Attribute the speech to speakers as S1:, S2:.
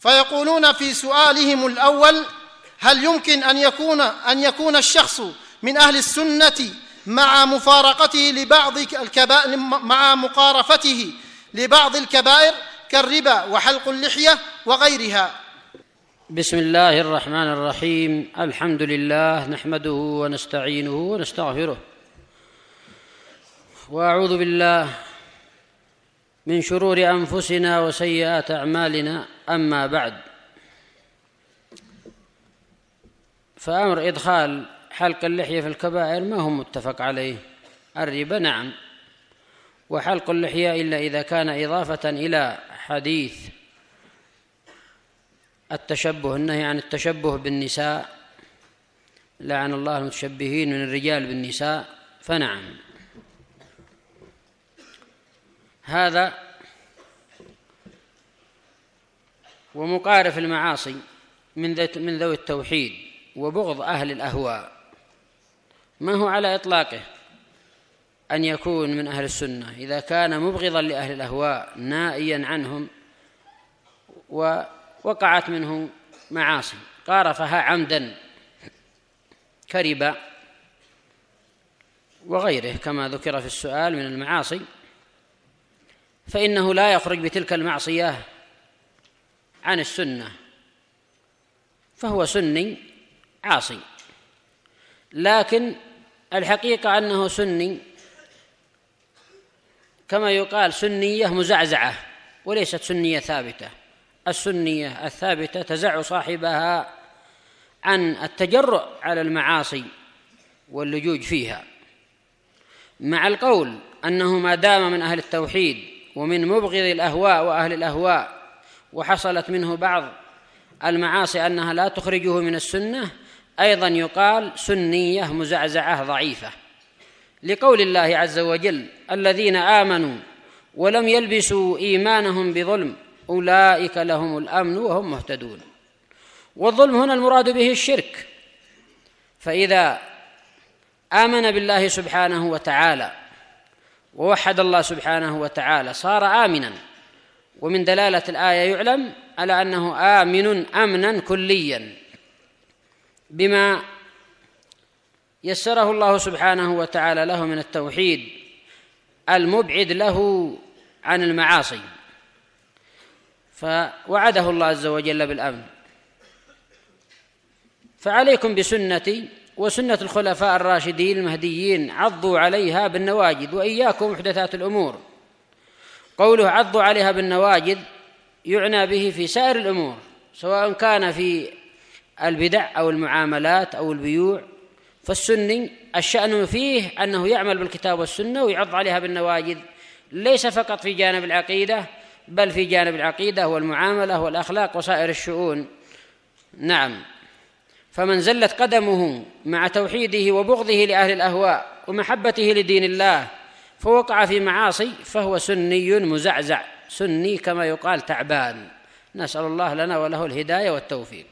S1: فيقولون في سؤالهم الأول: هل يمكن أن يكون الشخص من أهل السنة مع مقارفته لبعض الكبائر كالربا وحلق اللحية وغيرها؟
S2: بسم الله الرحمن الرحيم. الحمد لله نحمده ونستعينه ونستغفره، وأعوذ بالله من شرور أنفسنا وسيئات أعمالنا. أما بعد، فأمر إدخال حلق اللحية في الكبائر ما هو متفق عليه. الربا نعم، وحلق اللحية إلا إذا كان إضافة إلى حديث التشبه، النهي عن التشبه بالنساء، لعن الله المتشبهين من الرجال بالنساء، فنعم هذا. ومقارف المعاصي من ذوي التوحيد وبغض أهل الأهواء ما هو على إطلاقه أن يكون من أهل السنة إذا كان مبغضا لأهل الأهواء نائيا عنهم ووقعت منه معاصي قارفها عمدا كربا وغيره كما ذكر في السؤال من المعاصي، فإنه لا يخرج بتلك المعصية عن السنة، فهو سني عاصي. لكن الحقيقة أنه سني كما يقال سنية مزعزعة وليست سنية ثابتة. السنية الثابتة تزع صاحبها عن التجرؤ على المعاصي واللجوج فيها، مع القول أنه ما دام من أهل التوحيد ومن مبغض الأهواء وأهل الأهواء وحصلت منه بعض المعاصي أنها لا تخرجه من السنة، أيضا يقال سنية مزعزعة ضعيفة، لقول الله عز وجل: الذين آمنوا ولم يلبسوا إيمانهم بظلم أولئك لهم الأمن وهم مهتدون. والظلم هنا المراد به الشرك، فإذا آمن بالله سبحانه وتعالى ووحد الله سبحانه وتعالى صار آمنا. ومن دلالة الآية يعلم على أنه آمن أمنا كليا بما يسره الله سبحانه وتعالى له من التوحيد المبعد له عن المعاصي، فوعده الله عز وجل بالأمن. فعليكم بسنتي وسنة الخلفاء الراشدين المهديين، عضوا عليها بالنواجذ وإياكم محدثات الأمور. قوله عضوا عليها بالنواجذ يعنى به في سائر الأمور، سواء كان في البدع أو المعاملات أو البيوع. فالسني الشأن فيه أنه يعمل بالكتاب والسنة ويعض عليها بالنواجذ، ليس فقط في جانب العقيدة بل في جانب العقيدة والمعاملة والأخلاق وسائر الشؤون. نعم، فمن زلت قدمه مع توحيده وبغضه لأهل الأهواء ومحبته لدين الله فوقع في معاصي فهو سني مزعزع، سني كما يقال تعبان. نسأل الله لنا وله الهداية والتوفيق.